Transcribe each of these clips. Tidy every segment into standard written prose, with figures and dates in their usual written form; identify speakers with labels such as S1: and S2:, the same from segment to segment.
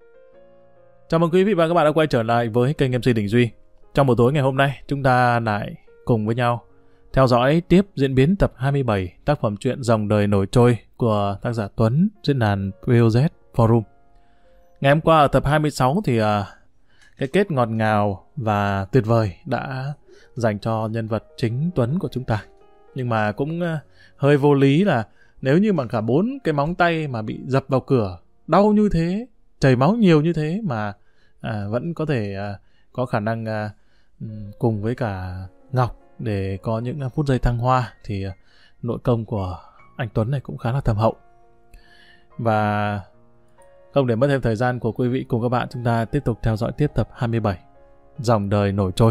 S1: Chào mừng quý vị và các bạn đã quay trở lại với kênh MC Đình Duy. Trong buổi tối ngày hôm nay, chúng ta lại cùng với nhau theo dõi tiếp diễn biến tập 27 tác phẩm truyện Dòng đời nổi trôi của tác giả Tuấn trên đàn POZ Forum. Ngày hôm qua ở tập 26 thì cái kết ngọt ngào và tuyệt vời đã dành cho nhân vật chính Tuấn của chúng ta. Nhưng mà cũng hơi vô lý là nếu như mà cả 4 cái móng tay mà bị dập vào cửa, đau như thế, chảy máu nhiều như thế mà vẫn có thể có khả năng cùng với cả Ngọc để có những phút giây thăng hoa, thì nội công của anh Tuấn này cũng khá là thâm hậu. Và không để mất thêm thời gian của quý vị cùng các bạn, chúng ta tiếp tục theo dõi tiếp tập 27 Dòng đời nổi trôi.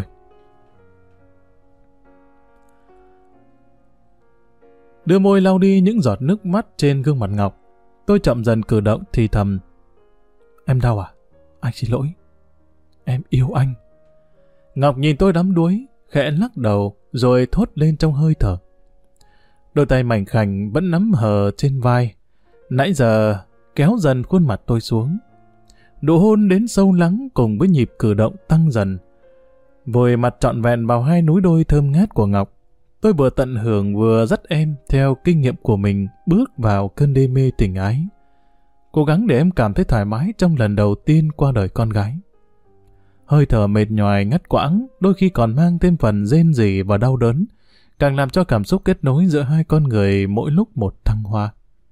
S1: Đưa môi lau đi những giọt nước mắt trên gương mặt Ngọc, tôi chậm dần cử động thì thầm: "Em đau à? Anh xin lỗi. Em yêu anh." Ngọc nhìn tôi đắm đuối, khẽ lắc đầu rồi thốt lên trong hơi thở. Đôi tay mảnh khảnh vẫn nắm hờ trên vai, nãy giờ kéo dần khuôn mặt tôi xuống. Nụ hôn đến sâu lắng cùng với nhịp cử động tăng dần, vùi mặt trọn vẹn vào hai núi đôi thơm ngát của Ngọc. Tôi vừa tận hưởng vừa dắt em theo kinh nghiệm của mình bước vào cơn đê mê tình ái, cố gắng để em cảm thấy thoải mái trong lần đầu tiên qua đời con gái. Hơi thở mệt nhoài ngắt quãng, đôi khi còn mang thêm phần rên rỉ và đau đớn, càng làm cho cảm xúc kết nối giữa hai con người mỗi lúc một thăng hoa.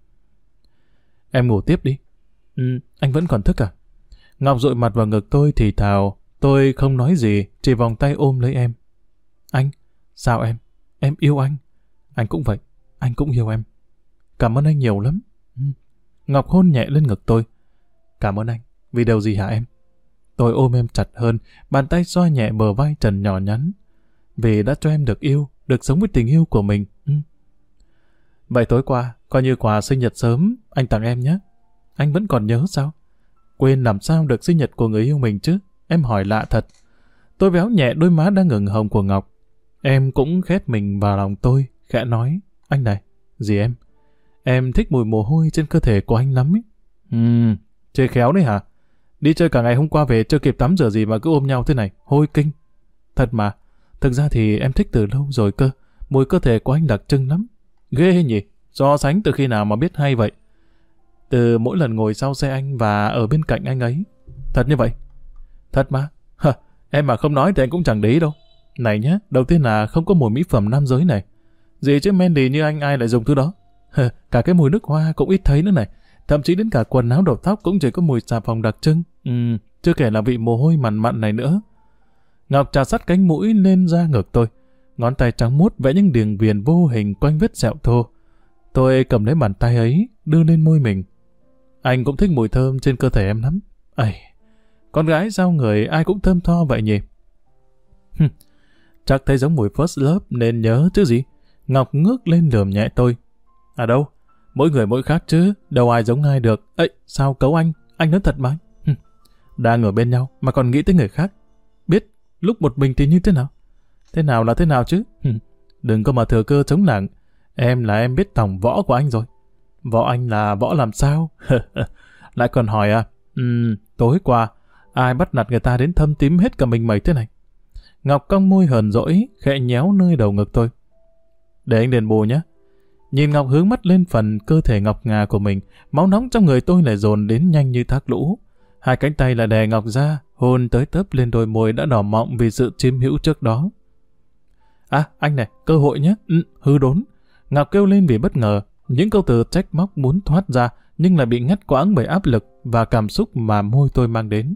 S1: "Em ngủ tiếp đi." Anh vẫn còn thức à?" Ngọc dụi mặt vào ngực tôi thì thào. Tôi không nói gì, chỉ vòng tay ôm lấy em. "Anh, sao em? Em yêu anh." "Anh cũng vậy, anh cũng yêu em." "Cảm ơn anh nhiều lắm." Ngọc hôn nhẹ lên ngực tôi. "Cảm ơn anh, vì điều gì hả em?" Tôi ôm em chặt hơn, bàn tay xoa nhẹ bờ vai trần nhỏ nhắn. "Vì đã cho em được yêu, được sống với tình yêu của mình." "Vậy tối qua, coi như quà sinh nhật sớm, anh tặng em nhé." "Anh vẫn còn nhớ sao?" "Quên làm sao được sinh nhật của người yêu mình chứ?" Em hỏi lạ thật. Tôi véo nhẹ đôi má đang ửng hồng của Ngọc. Em cũng khép mình vào lòng tôi, khẽ nói: "Anh này." "Gì em?" "Em thích mùi mồ hôi trên cơ thể của anh lắm ấy." Chơi khéo đấy hả? Đi chơi cả ngày hôm qua về chưa kịp tắm rửa gì mà cứ ôm nhau thế này, hôi kinh. "Thật mà, thực ra thì em thích từ lâu rồi cơ, mùi cơ thể của anh đặc trưng lắm." "Ghê nhỉ, so sánh từ khi nào mà biết hay vậy?" "Từ mỗi lần ngồi sau xe anh và ở bên cạnh anh ấy." "Thật như vậy?" "Thật mà." Em mà không nói thì anh cũng chẳng để ý đâu." "Này nhé, đầu tiên là không có mùi mỹ phẩm nam giới này." "Gì chứ Mandy như anh ai lại dùng thứ đó." "Cả cái mùi nước hoa cũng ít thấy nữa này. Thậm chí đến cả quần áo đầu tóc cũng chỉ có mùi xà phòng đặc trưng. Chưa kể là vị mồ hôi mặn mặn này nữa." Ngọc chà sát cánh mũi lên da ngực tôi, ngón tay trắng muốt vẽ những đường viền vô hình quanh vết sẹo thô. Tôi cầm lấy bàn tay ấy, đưa lên môi mình. "Anh cũng thích mùi thơm trên cơ thể em lắm." "Ây, con gái sao người ai cũng thơm tho vậy nhỉ?" "Chắc thấy giống mùi first love nên nhớ chứ gì." Ngọc ngước lên lườm nhẹ tôi. "À đâu, mỗi người mỗi khác chứ, đâu ai giống ai được." "Ấy, sao cấu anh nói thật mà." "Đang ở bên nhau mà còn nghĩ tới người khác. Biết lúc một mình thì như thế nào?" "Thế nào là thế nào chứ?" "Đừng có mà thừa cơ chống lảng. Em là em biết tòng võ của anh rồi." "Võ anh là võ làm sao?" Lại còn hỏi à? Tối qua, ai bắt nạt người ta đến thâm tím hết cả mình mẩy thế này?" Ngọc cong môi hờn dỗi, khẽ nhéo nơi đầu ngực tôi. "Để anh đền bù nhé." Nhìn Ngọc hướng mắt lên phần cơ thể ngọc ngà của mình, máu nóng trong người tôi lại dồn đến nhanh như thác lũ. Hai cánh tay lại đè Ngọc ra, hôn tới tấp lên đôi môi đã đỏ mọng vì sự chiếm hữu trước đó. "À, anh này, cơ hội nhé." Hư đốn." Ngọc kêu lên vì bất ngờ, những câu từ trách móc muốn thoát ra nhưng lại bị ngắt quãng bởi áp lực và cảm xúc mà môi tôi mang đến.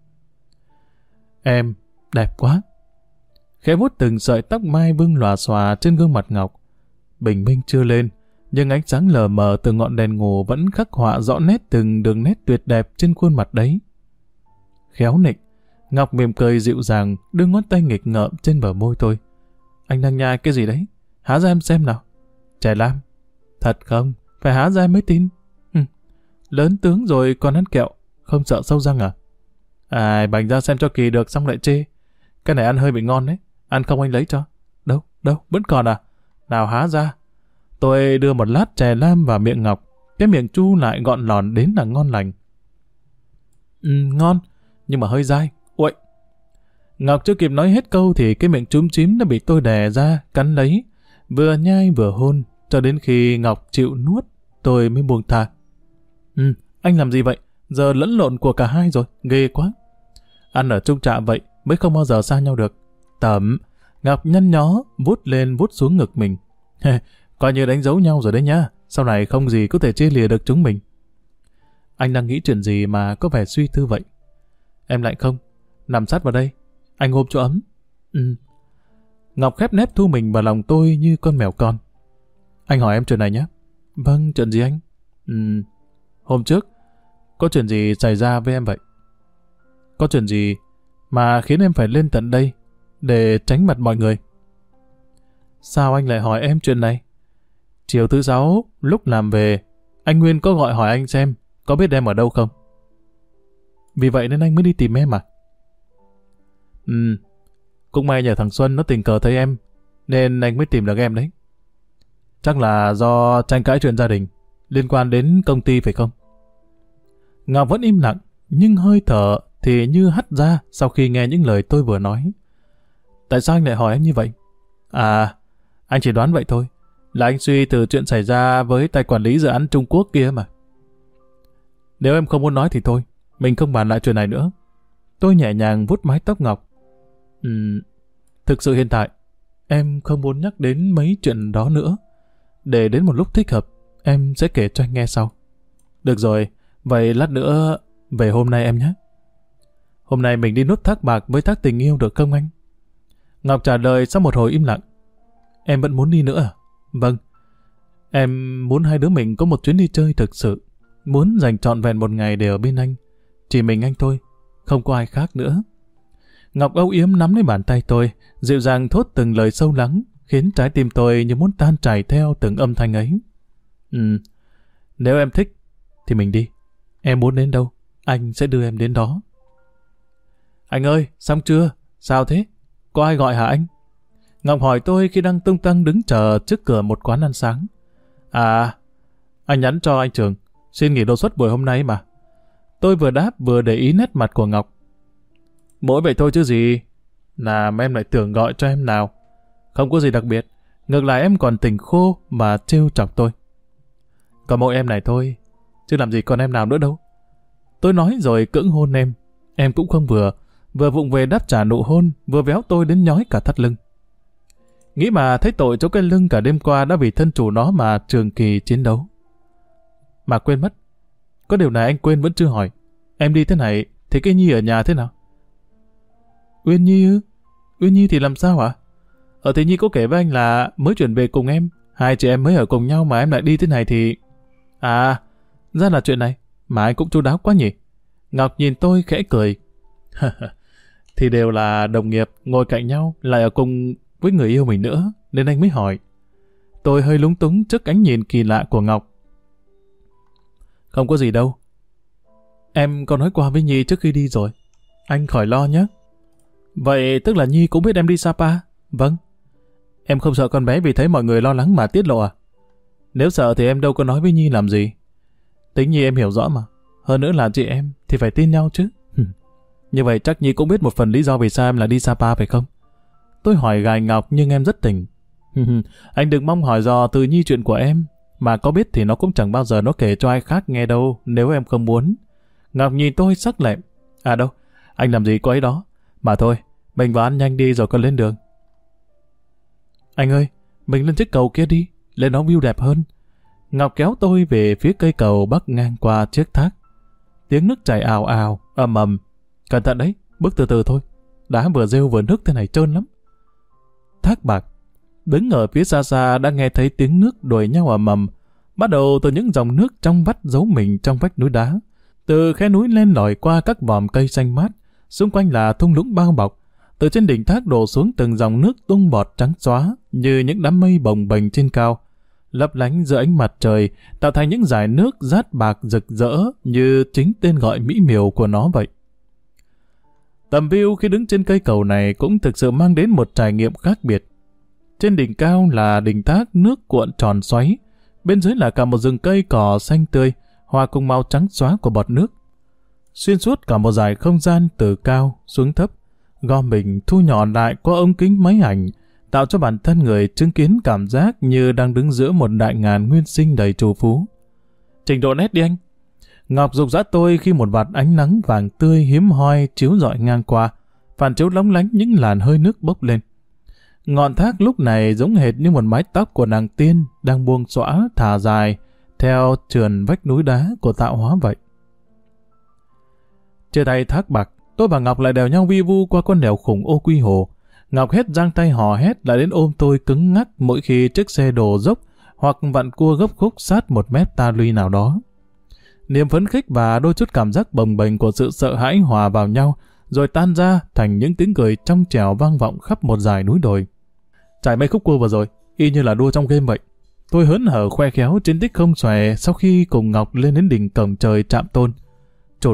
S1: "Em đẹp quá." Khẽ vuốt từng sợi tóc mai vương lòa xòa trên gương mặt Ngọc. Bình minh chưa lên, nhưng ánh sáng lờ mờ từ ngọn đèn ngủ vẫn khắc họa rõ nét từng đường nét tuyệt đẹp trên khuôn mặt đấy. Khéo nịnh, Ngọc mỉm cười dịu dàng, đưa ngón tay nghịch ngợm trên bờ môi tôi. "Anh đang nhai cái gì đấy? Há ra em xem nào." "Trẻ lam." "Thật không? Phải há ra em mới tin." Lớn tướng rồi còn ăn kẹo, không sợ sâu răng à?" "À, bành ra xem cho kỳ được xong lại chê. Cái này ăn hơi bị ngon đấy, ăn không anh lấy cho." Đâu, vẫn còn à?" "Nào há ra." Tôi đưa một lát chè lam vào miệng Ngọc, cái miệng chu lại gọn lòn đến là ngon lành. Ngon, nhưng mà hơi dai. Uậy! Ngọc chưa kịp nói hết câu thì cái miệng chúm chím đã bị tôi đè ra, cắn lấy. Vừa nhai vừa hôn, cho đến khi Ngọc chịu nuốt, tôi mới buông thà. Anh làm gì vậy? Giờ lẫn lộn của cả hai rồi, ghê quá. Ăn ở chung trạ vậy, mới không bao giờ xa nhau được. Tẩm! Ngọc nhăn nhó, vuốt lên vuốt xuống ngực mình. Coi như đánh dấu nhau rồi đấy nhá, sau này không gì có thể chia lìa được chúng mình. Anh đang nghĩ chuyện gì mà có vẻ suy tư vậy? Em lại không, nằm sát vào đây, anh ôm chỗ ấm. Ngọc khép nép thu mình vào lòng tôi như con mèo con. Anh hỏi em chuyện này nhé. Vâng, chuyện gì anh? Hôm trước, có chuyện gì xảy ra với em vậy? Có chuyện gì mà khiến em phải lên tận đây để tránh mặt mọi người? Sao anh lại hỏi em chuyện này? Chiều thứ 6, lúc làm về, anh Nguyên có gọi hỏi anh xem có biết em ở đâu không? Vì vậy nên anh mới đi tìm em à? Cũng may nhờ thằng Xuân nó tình cờ thấy em, nên anh mới tìm được em đấy. Chắc là do tranh cãi chuyện gia đình, liên quan đến công ty phải không? Ngọc vẫn im lặng, nhưng hơi thở thì như hắt ra sau khi nghe những lời tôi vừa nói. Tại sao anh lại hỏi em như vậy? À, anh chỉ đoán vậy thôi. Là anh suy từ chuyện xảy ra với tay quản lý dự án Trung Quốc kia mà. Nếu em không muốn nói thì thôi, mình không bàn lại chuyện này nữa. Tôi nhẹ nhàng vuốt mái tóc Ngọc. Thực sự hiện tại, em không muốn nhắc đến mấy chuyện đó nữa. Để đến một lúc thích hợp, em sẽ kể cho anh nghe sau. Được rồi, vậy lát nữa về hôm nay em nhé. Hôm nay mình đi nút thác bạc với thác tình yêu được không anh? Ngọc trả lời sau một hồi im lặng. Em vẫn muốn đi nữa à? Vâng. Em muốn hai đứa mình có một chuyến đi chơi thực sự. Muốn dành trọn vẹn một ngày để ở bên anh. Chỉ mình anh thôi, không có ai khác nữa. Ngọc âu yếm nắm lấy bàn tay tôi, dịu dàng thốt từng lời sâu lắng, khiến trái tim tôi như muốn tan chảy theo từng âm thanh ấy. Nếu em thích, thì mình đi. Em muốn đến đâu, anh sẽ đưa em đến đó. Anh ơi, xong chưa? Sao thế? Có ai gọi hả anh? Ngọc hỏi tôi khi đang tung tăng đứng chờ trước cửa một quán ăn sáng. À, anh nhắn cho anh Trường, xin nghỉ đột xuất buổi hôm nay mà. Tôi vừa đáp vừa để ý nét mặt của Ngọc. Mỗi vậy thôi chứ gì. Làm em lại tưởng gọi cho em nào. Không có gì đặc biệt. Ngược lại em còn tỉnh khô mà trêu chọc tôi. Còn mỗi em này thôi, chứ làm gì còn em nào nữa đâu. Tôi nói rồi cưỡng hôn em. Em cũng không vừa vụng về đáp trả nụ hôn, vừa véo tôi đến nhói cả thắt lưng. Nghĩ mà thấy tội chỗ cái lưng cả đêm qua đã vì thân chủ nó mà trường kỳ chiến đấu. Mà quên mất. Có điều này anh quên vẫn chưa hỏi. Em đi thế này thì cái Nhi ở nhà thế nào? Uyên Nhi ư? Uyên Nhi thì làm sao hả? Thì Nhi có kể với anh là mới chuyển về cùng em. Hai chị em mới ở cùng nhau mà em lại đi thế này thì... À, ra là chuyện này. Mà anh cũng chu đáo quá nhỉ? Ngọc nhìn tôi khẽ cười. Thì đều là đồng nghiệp, ngồi cạnh nhau, lại ở cùng với người yêu mình nữa, nên anh mới hỏi. Tôi hơi lúng túng trước ánh nhìn kỳ lạ của Ngọc. Không có gì đâu. Em có nói qua với Nhi trước khi đi rồi. Anh khỏi lo nhé. Vậy tức là Nhi cũng biết em đi Sapa? Vâng. Em không sợ con bé vì thấy mọi người lo lắng mà tiết lộ à? Nếu sợ thì em đâu có nói với Nhi làm gì. Tính Nhi em hiểu rõ mà. Hơn nữa là chị em thì phải tin nhau chứ. Như vậy chắc Nhi cũng biết một phần lý do vì sao em lại đi Sapa phải không? Tôi hỏi gài Ngọc nhưng em rất tỉnh. Anh đừng mong hỏi dò từ Nhi chuyện của em. Mà có biết thì nó cũng chẳng bao giờ nó kể cho ai khác nghe đâu nếu em không muốn. Ngọc nhìn tôi sắc lẹm. À đâu, anh làm gì có ấy đó. Mà thôi, mình vào ăn nhanh đi rồi còn lên đường. Anh ơi, mình lên chiếc cầu kia đi, lên đó view đẹp hơn. Ngọc kéo tôi về phía cây cầu bắc ngang qua chiếc thác. Tiếng nước chảy ào ào, ầm ầm. Cẩn thận đấy, bước từ từ thôi. Đá vừa rêu vừa nước thế này trơn lắm. Thác bạc. Đứng ở phía xa xa đã nghe thấy tiếng nước đuổi nhau ầm ầm. Bắt đầu từ những dòng nước trong vắt giấu mình trong vách núi đá. Từ khe núi len lỏi qua các vòm cây xanh mát. Xung quanh là thung lũng bao bọc. Từ trên đỉnh thác đổ xuống từng dòng nước tung bọt trắng xóa như những đám mây bồng bềnh trên cao, lấp lánh giữa ánh mặt trời, tạo thành những dải nước rát bạc rực rỡ như chính tên gọi mỹ miều của nó vậy. Tầm view khi đứng trên cây cầu này cũng thực sự mang đến một trải nghiệm khác biệt. Trên đỉnh cao là đỉnh thác nước cuộn tròn xoáy, bên dưới là cả một rừng cây cỏ xanh tươi, hòa cùng màu trắng xóa của bọt nước. xuyên suốt cả một dải không gian từ cao xuống thấp, gom mình thu nhỏ lại qua ống kính máy ảnh, tạo cho bản thân người chứng kiến cảm giác như đang đứng giữa một đại ngàn nguyên sinh đầy trù phú. Trình độ nét đi anh. Ngọc giục dã tôi khi một vạt ánh nắng vàng tươi hiếm hoi chiếu rọi ngang qua, phản chiếu lóng lánh những làn hơi nước bốc lên. Ngọn thác lúc này giống hệt như một mái tóc của nàng tiên đang buông xõa thả dài theo trườn vách núi đá của tạo hóa vậy. Chia tay thác bạc, tôi và Ngọc lại đèo nhau vi vu qua con đèo khủng Ô Quy Hồ. Ngọc hết giang tay hò hét lại đến ôm tôi cứng ngắc mỗi khi chiếc xe đổ dốc hoặc vặn cua gấp khúc sát một mét ta luy nào đó. Niềm phấn khích và đôi chút cảm giác bồng bềnh của sự sợ hãi hòa vào nhau, rồi tan ra thành những tiếng cười trong trẻo vang vọng khắp một dải núi đồi. Trải mấy khúc cua vừa rồi, y như là đua trong game vậy. Tôi hớn hở khoe khéo chiến tích không xòe sau khi cùng Ngọc lên đến đỉnh cổng trời Trạm Tôn. Chột,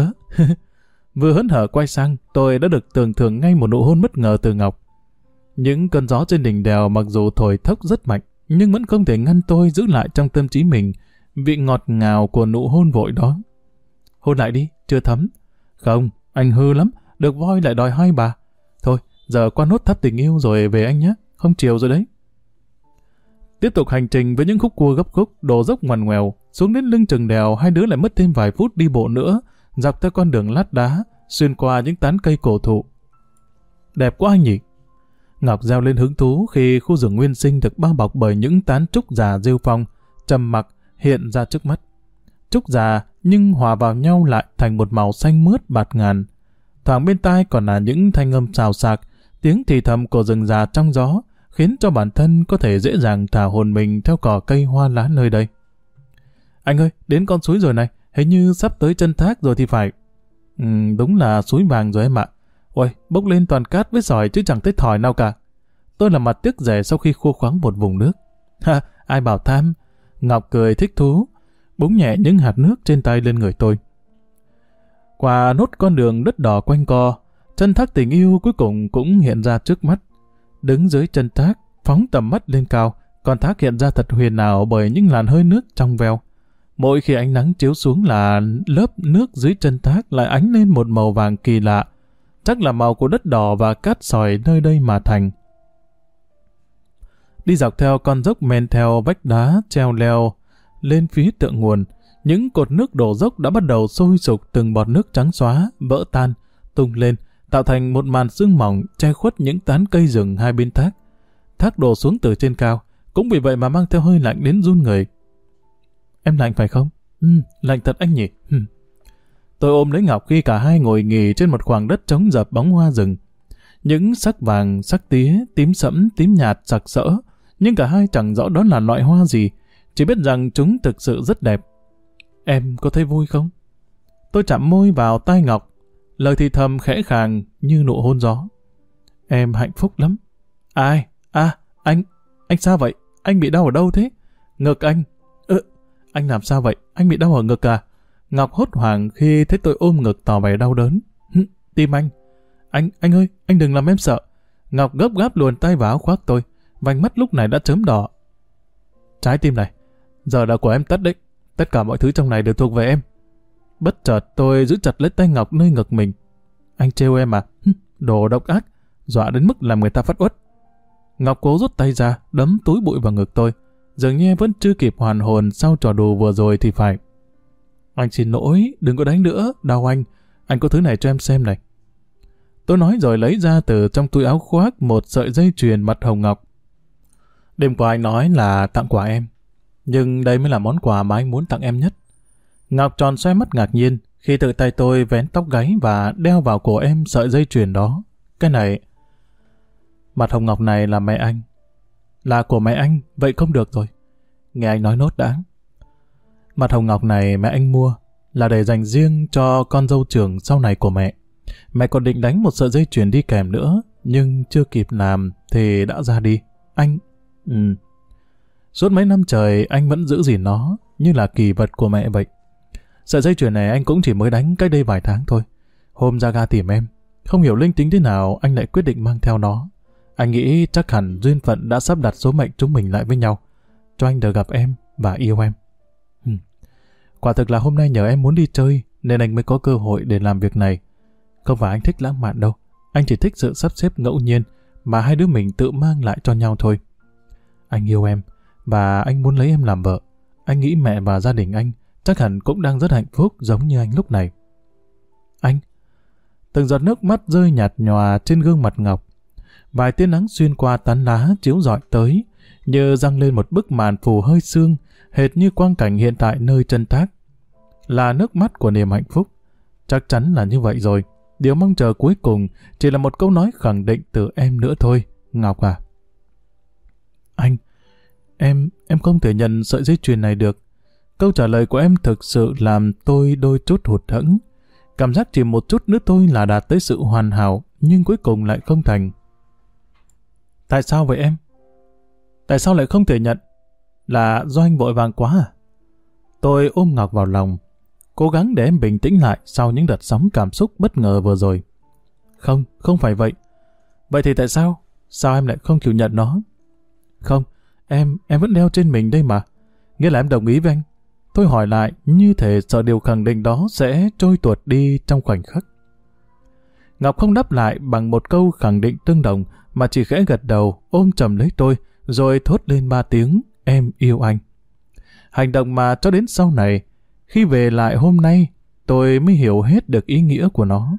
S1: vừa hớn hở quay sang, tôi đã được tưởng thưởng ngay một nụ hôn bất ngờ từ Ngọc. Những cơn gió trên đỉnh đèo mặc dù thổi thốc rất mạnh, nhưng vẫn không thể ngăn tôi giữ lại trong tâm trí mình vị ngọt ngào của nụ hôn vội đó. Hôn lại đi, chưa thấm. Không, anh hư lắm, được voi lại đòi hai bà. Thôi, giờ qua nốt tháp tình yêu rồi về anh nhé, không chiều rồi đấy. Tiếp tục hành trình với những khúc cua gấp khúc, đổ dốc ngoằn ngoèo, xuống đến lưng chừng đèo, hai đứa lại mất thêm vài phút đi bộ nữa, dọc theo con đường lát đá, xuyên qua những tán cây cổ thụ. Đẹp quá anh nhỉ? Ngọc reo lên hứng thú khi khu rừng nguyên sinh được bao bọc bởi những tán trúc già rêu phong, trầm mặc hiện ra trước mắt. Trúc già nhưng hòa vào nhau lại thành một màu xanh mướt bạt ngàn. Thoảng bên tai còn là những thanh âm xào xạc, tiếng thì thầm của rừng già trong gió, khiến cho bản thân có thể dễ dàng thả hồn mình theo cỏ cây hoa lá nơi đây. Anh ơi, đến con suối rồi này, hình như sắp tới chân thác rồi thì phải. Đúng là suối vàng rồi em ạ. Ôi, bốc lên toàn cát với sỏi chứ chẳng thấy thỏi nào cả. Tôi làm mặt tiếc rẻ sau khi khô khoắng một vùng nước. Ha, ai bảo tham. Ngọc cười thích thú, búng nhẹ những hạt nước trên tay lên người tôi. Qua nốt con đường đất đỏ quanh co, chân thác tình yêu cuối cùng cũng hiện ra trước mắt. Đứng dưới chân thác, phóng tầm mắt lên cao, con thác hiện ra thật huyền ảo bởi những làn hơi nước trong veo. Mỗi khi ánh nắng chiếu xuống là lớp nước dưới chân thác lại ánh lên một màu vàng kỳ lạ, chắc là màu của đất đỏ và cát sỏi nơi đây mà thành. Đi dọc theo con dốc men theo vách đá treo leo lên phía tượng nguồn, những cột nước đổ dốc đã bắt đầu sôi sục từng bọt nước trắng xóa, vỡ tan, tung lên, tạo thành một màn sương mỏng che khuất những tán cây rừng hai bên thác. Thác đổ xuống từ trên cao, cũng vì vậy mà mang theo hơi lạnh đến run người. Em lạnh phải không? Lạnh thật anh nhỉ? Tôi ôm lấy Ngọc khi cả hai ngồi nghỉ trên một khoảng đất trống dập bóng hoa rừng. Những sắc vàng, sắc tía, tím sẫm, tím nhạt, sặc sỡ, nhưng cả hai chẳng rõ đó là loại hoa gì, chỉ biết rằng chúng thực sự rất đẹp. Em có thấy vui không? Tôi chạm môi vào tai Ngọc, lời thì thầm khẽ khàng như nụ hôn gió. Em hạnh phúc lắm. Ai? Anh sao vậy? Anh bị đau ở đâu thế? Ngực anh. Anh làm sao vậy? Anh bị đau ở ngực à? Ngọc hốt hoảng khi thấy tôi ôm ngực tỏ vẻ đau đớn. Tim anh. Anh ơi, anh đừng làm em sợ. Ngọc gấp gáp luồn tay vào áo khoác tôi, vành mắt lúc này đã chớm đỏ. Trái tim này, giờ là của em tất đấy. Tất cả mọi thứ trong này đều thuộc về em. Bất chợt tôi giữ chặt lấy tay Ngọc nơi ngực mình. Anh trêu em à? Đồ độc ác, dọa đến mức làm người ta phát uất. Ngọc cố rút tay ra, đấm túi bụi vào ngực tôi. Dường như em vẫn chưa kịp hoàn hồn sau trò đùa vừa rồi thì phải. Anh xin lỗi, đừng có đánh nữa, đau anh. Anh có thứ này cho em xem này. Tôi nói rồi lấy ra từ trong túi áo khoác một sợi dây chuyền mặt hồng ngọc. Đêm qua anh nói là tặng quà em, nhưng đây mới là món quà mà anh muốn tặng em nhất. Ngọc tròn xoay mắt ngạc nhiên khi tự tay tôi vén tóc gáy và đeo vào cổ em sợi dây chuyền đó. Cái này... Mặt hồng ngọc này là mẹ anh. Là của mẹ anh, vậy không được rồi. Nghe anh nói nốt đã. Mặt hồng ngọc này mẹ anh mua là để dành riêng cho con dâu trưởng sau này của mẹ. Mẹ còn định đánh một sợi dây chuyền đi kèm nữa, nhưng chưa kịp làm thì đã ra đi. Anh... Suốt mấy năm trời anh vẫn giữ gìn nó như là kỳ vật của mẹ vậy. Sợi dây chuyền này anh cũng chỉ mới đánh cách đây vài tháng thôi. Hôm ra ga tìm em, không hiểu linh tính thế nào anh lại quyết định mang theo nó. Anh nghĩ chắc hẳn duyên phận đã sắp đặt số mệnh chúng mình lại với nhau, cho anh được gặp em và yêu em. Quả thực là hôm nay nhờ em muốn đi chơi nên anh mới có cơ hội để làm việc này. Không phải anh thích lãng mạn đâu, anh chỉ thích sự sắp xếp ngẫu nhiên mà hai đứa mình tự mang lại cho nhau thôi. Anh yêu em, và anh muốn lấy em làm vợ. Anh nghĩ mẹ và gia đình anh chắc hẳn cũng đang rất hạnh phúc giống như anh lúc này. Anh. Từng giọt nước mắt rơi nhạt nhòa trên gương mặt Ngọc. Vài tia nắng xuyên qua tán lá chiếu rọi tới, như răng lên một bức màn phủ hơi sương, hệt như quang cảnh hiện tại nơi chân thác. Là nước mắt của niềm hạnh phúc. Chắc chắn là như vậy rồi. Điều mong chờ cuối cùng chỉ là một câu nói khẳng định từ em nữa thôi, Ngọc à. Anh, em không thể nhận sợi dây chuyền này được. Câu trả lời của em thực sự làm tôi đôi chút hụt hẫng. Cảm giác chỉ một chút nữa thôi là đạt tới sự hoàn hảo, nhưng cuối cùng lại không thành. Tại sao vậy em? Tại sao lại không thể nhận? Là do anh vội vàng quá à? Tôi ôm Ngọc vào lòng, cố gắng để em bình tĩnh lại sau những đợt sóng cảm xúc bất ngờ vừa rồi. Không phải vậy. Vậy thì tại sao? Sao em lại không chịu nhận nó? Không, em vẫn đeo trên mình đây mà. Nghĩa là em đồng ý với anh. Tôi hỏi lại như thể sợ điều khẳng định đó sẽ trôi tuột đi trong khoảnh khắc. Ngọc không đáp lại bằng một câu khẳng định tương đồng mà chỉ khẽ gật đầu ôm chầm lấy tôi rồi thốt lên 3 tiếng em yêu anh. Hành động mà cho đến sau này, khi về lại hôm nay, tôi mới hiểu hết được ý nghĩa của nó.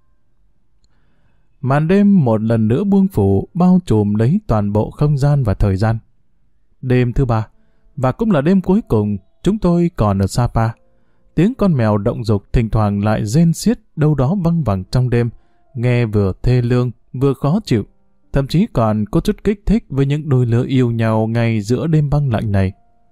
S1: Màn đêm một lần nữa buông phủ bao trùm lấy toàn bộ không gian và thời gian. Đêm thứ 3, và cũng là đêm cuối cùng chúng tôi còn ở Sapa. Tiếng con mèo động dục thỉnh thoảng lại rên xiết đâu đó văng vẳng trong đêm, nghe vừa thê lương vừa khó chịu, thậm chí còn có chút kích thích với những đôi lứa yêu nhau ngay giữa đêm băng lạnh này.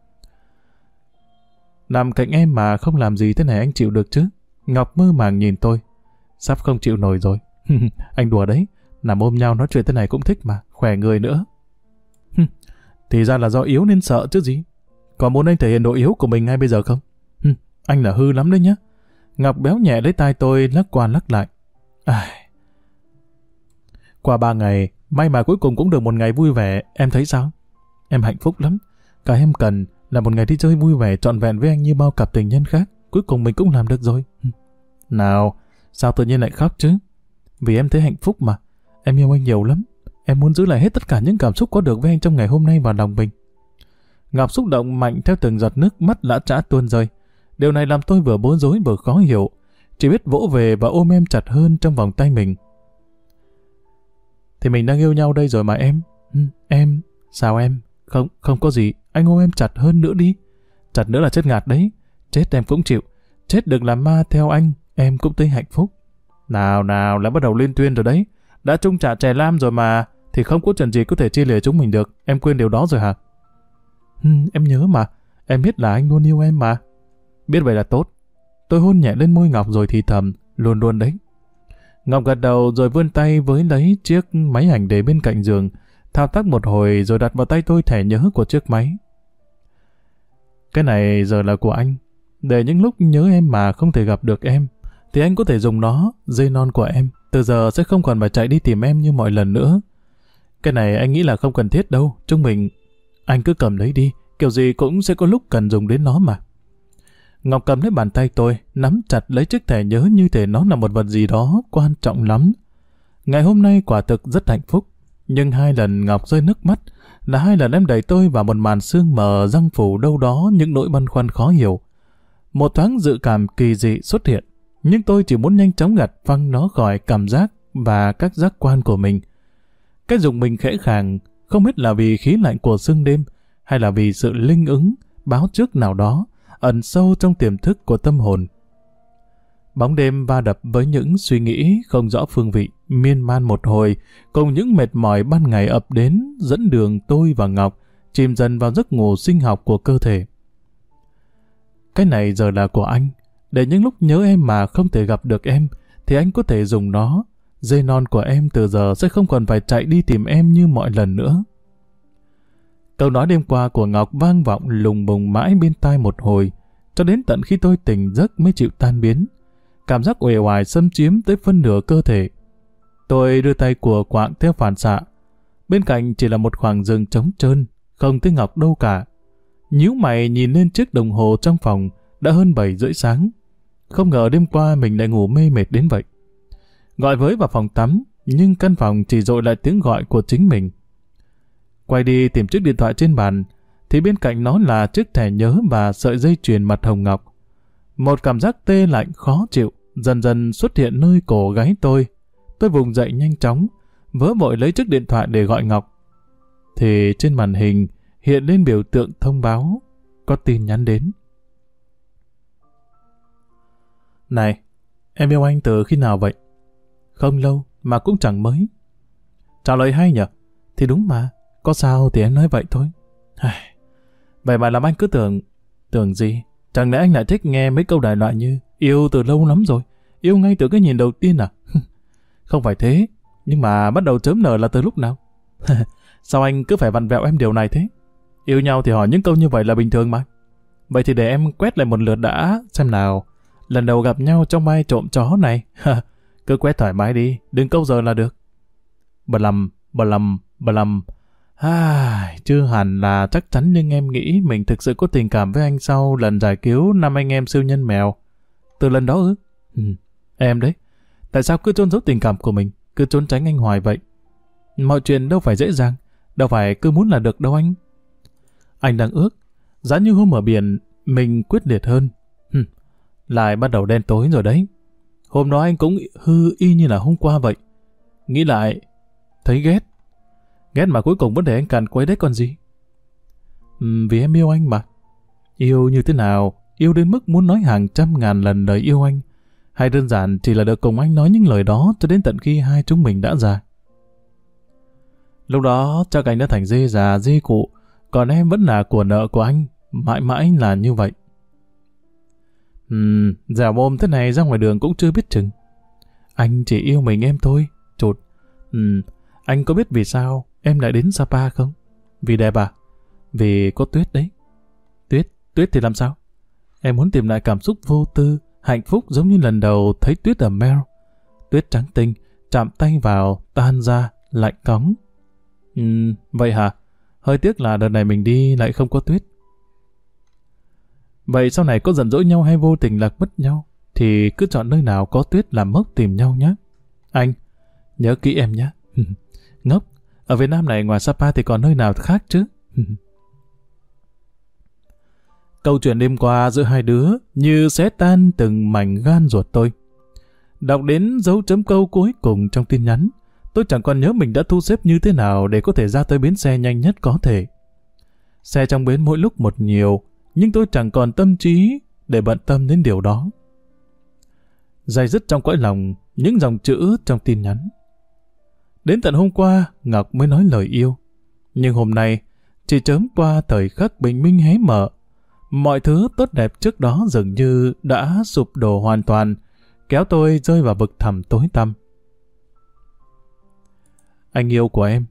S1: Nằm cạnh em mà không làm gì thế này anh chịu được chứ? Ngọc mơ màng nhìn tôi. Sắp không chịu nổi rồi. Anh đùa đấy, nằm ôm nhau nói chuyện thế này cũng thích mà, khỏe người nữa. Thì ra là do yếu nên sợ chứ gì. Có muốn anh thể hiện độ yếu của mình ngay bây giờ không? Anh là hư lắm đấy nhá. Ngọc béo nhẹ lấy tay tôi lắc qua lắc lại. Qua 3 ngày, may mà cuối cùng cũng được một ngày vui vẻ, em thấy sao? Em hạnh phúc lắm. Cái em cần là một ngày đi chơi vui vẻ trọn vẹn với anh như bao cặp tình nhân khác. Cuối cùng mình cũng làm được rồi. Nào, sao tự nhiên lại khóc chứ? Vì em thấy hạnh phúc mà. Em yêu anh nhiều lắm. Em muốn giữ lại hết tất cả những cảm xúc có được với anh trong ngày hôm nay vào lòng mình. Ngọc xúc động mạnh theo từng giọt nước mắt lã chã tuôn rơi. Điều này làm tôi vừa bối rối vừa khó hiểu. Chỉ biết vỗ về và ôm em chặt hơn trong vòng tay mình. Thì mình đang yêu nhau đây rồi mà em. Em, sao em? Không có gì, anh ôm em chặt hơn nữa đi. Chặt nữa là chết ngạt đấy. Chết em cũng chịu. Chết được làm ma theo anh, em cũng thấy hạnh phúc. Nào, lại bắt đầu liên tuyên rồi đấy. Đã chung trả chè lam rồi mà, thì không có chuyện gì có thể chia lìa chúng mình được. Em quên điều đó rồi hả? Em nhớ mà. Em biết là anh luôn yêu em mà. Biết vậy là tốt. Tôi hôn nhẹ lên môi Ngọc rồi thì thầm, luôn đấy. Ngọc gật đầu rồi vươn tay với lấy chiếc máy ảnh để bên cạnh giường, thao tác một hồi rồi đặt vào tay tôi thẻ nhớ của chiếc máy. Cái này giờ là của anh. Để những lúc nhớ em mà không thể gặp được em, thì anh có thể dùng nó, dây non của em. Từ giờ sẽ không còn phải chạy đi tìm em như mọi lần nữa. Cái này anh nghĩ là không cần thiết đâu. Chúng mình, anh cứ cầm lấy đi. Kiểu gì cũng sẽ có lúc cần dùng đến nó mà. Ngọc cầm lấy bàn tay tôi, nắm chặt lấy chiếc thẻ nhớ như thể nó là một vật gì đó quan trọng lắm. Ngày hôm nay quả thực rất hạnh phúc. Nhưng 2 lần Ngọc rơi nước mắt là 2 lần em đẩy tôi vào một màn sương mờ răng phủ đâu đó những nỗi băn khoăn khó hiểu. Một thoáng dự cảm kỳ dị xuất hiện, nhưng tôi chỉ muốn nhanh chóng gạt phăng nó khỏi cảm giác và các giác quan của mình. Cái dùng mình khẽ khàng, không biết là vì khí lạnh của sương đêm hay là vì sự linh ứng, báo trước nào đó ẩn sâu trong tiềm thức của tâm hồn. Bóng đêm va đập với những suy nghĩ không rõ phương vị, miên man một hồi, cùng những mệt mỏi ban ngày ập đến, dẫn đường tôi và Ngọc chìm dần vào giấc ngủ sinh học của cơ thể. Cái này giờ là của anh, để những lúc nhớ em mà không thể gặp được em, thì anh có thể dùng nó. Dây non của em từ giờ sẽ không còn phải chạy đi tìm em như mọi lần nữa. Câu nói đêm qua của Ngọc vang vọng lùng bùng mãi bên tai một hồi, cho đến tận khi tôi tỉnh giấc mới chịu tan biến. Cảm giác uể oải xâm chiếm tới phân nửa cơ thể. Tôi đưa tay của quạng theo phản xạ. Bên cạnh chỉ là một khoảng rừng trống trơn, không thấy Ngọc đâu cả. Nhíu mày nhìn lên chiếc đồng hồ trong phòng, đã hơn 7 rưỡi sáng. không ngờ đêm qua mình lại ngủ mê mệt đến vậy. Gọi với vào phòng tắm, nhưng căn phòng chỉ dội lại tiếng gọi của chính mình. Quay đi tìm chiếc điện thoại trên bàn, thì bên cạnh nó là chiếc thẻ nhớ và sợi dây chuyền mặt hồng ngọc. Một cảm giác tê lạnh khó chịu dần dần xuất hiện nơi cổ gáy tôi. Tôi vùng dậy nhanh chóng, vớ vội lấy chiếc điện thoại để gọi Ngọc. Thì trên màn hình hiện lên biểu tượng thông báo có tin nhắn đến. Này, em yêu anh từ khi nào vậy? Không lâu mà cũng chẳng mới. Trả lời hay nhỉ? Thì đúng mà, có sao thì em nói vậy thôi. Vậy mà làm anh cứ tưởng gì? Chẳng lẽ anh lại thích nghe mấy câu đại loại như yêu từ lâu lắm rồi, yêu ngay từ cái nhìn đầu tiên à? Không phải thế, nhưng mà bắt đầu chớm nở là từ lúc nào? Sao anh cứ phải vặn vẹo em điều này thế? Yêu nhau thì hỏi những câu như vậy là bình thường mà. Vậy thì để em quét lại một lượt đã, xem nào. Lần đầu gặp nhau trong vai trộm chó này. Cứ quét thoải mái đi, đừng câu giờ là được. Bờ lầm. Chưa hẳn là chắc chắn, nhưng em nghĩ mình thực sự có tình cảm với anh sau lần giải cứu 5 anh em siêu nhân mèo. Từ lần đó ư? Em đấy. Tại sao cứ trốn giấu tình cảm của mình, cứ trốn tránh anh hoài vậy? Mọi chuyện đâu phải dễ dàng, đâu phải cứ muốn là được đâu anh. Anh đang ước, giá như hôm ở biển, mình quyết liệt hơn. Lại bắt đầu đen tối rồi đấy. Hôm đó anh cũng hư y như là hôm qua vậy. Nghĩ lại, thấy ghét. Ghét mà cuối cùng vẫn để anh càn quấy đấy còn gì. Vì em yêu anh mà. Yêu như thế nào? Yêu đến mức muốn nói hàng trăm ngàn lần lời yêu anh, hay đơn giản chỉ là được cùng anh nói những lời đó cho đến tận khi hai chúng mình đã già? Lúc đó chắc anh đã thành dê già dê cụ, còn em vẫn là của nợ của anh, mãi mãi là như vậy. Dẻo mồm thế này ra ngoài đường cũng chưa biết chừng. Anh chỉ yêu mình em thôi, chột. Anh có biết vì sao em lại đến Sapa không? Vì đẹp à? Vì có tuyết đấy. Tuyết thì làm sao? Em muốn tìm lại cảm xúc vô tư, hạnh phúc giống như lần đầu thấy tuyết ở Mel. Tuyết trắng tinh, chạm tay vào, tan ra, lạnh cóng. Vậy hả? Hơi tiếc là đợt này mình đi lại không có tuyết. Vậy sau này có giận dỗi nhau hay vô tình lạc mất nhau, thì cứ chọn nơi nào có tuyết làm mốc tìm nhau nhé. Anh, nhớ kỹ em nhé. Ngốc, ở Việt Nam này ngoài Sapa thì còn nơi nào khác chứ? Câu chuyện đêm qua giữa hai đứa như xé tan từng mảnh gan ruột tôi. Đọc đến dấu chấm câu cuối cùng trong tin nhắn, tôi chẳng còn nhớ mình đã thu xếp như thế nào để có thể ra tới bến xe nhanh nhất có thể. Xe trong bến mỗi lúc một nhiều, nhưng tôi chẳng còn tâm trí để bận tâm đến điều đó. Day dứt trong cõi lòng những dòng chữ trong tin nhắn. Đến tận hôm qua, Ngọc mới nói lời yêu. Nhưng hôm nay, chỉ chớm qua thời khắc bình minh hé mở, mọi thứ tốt đẹp trước đó dường như đã sụp đổ hoàn toàn, kéo tôi rơi vào vực thẳm tối tăm. Anh yêu của em.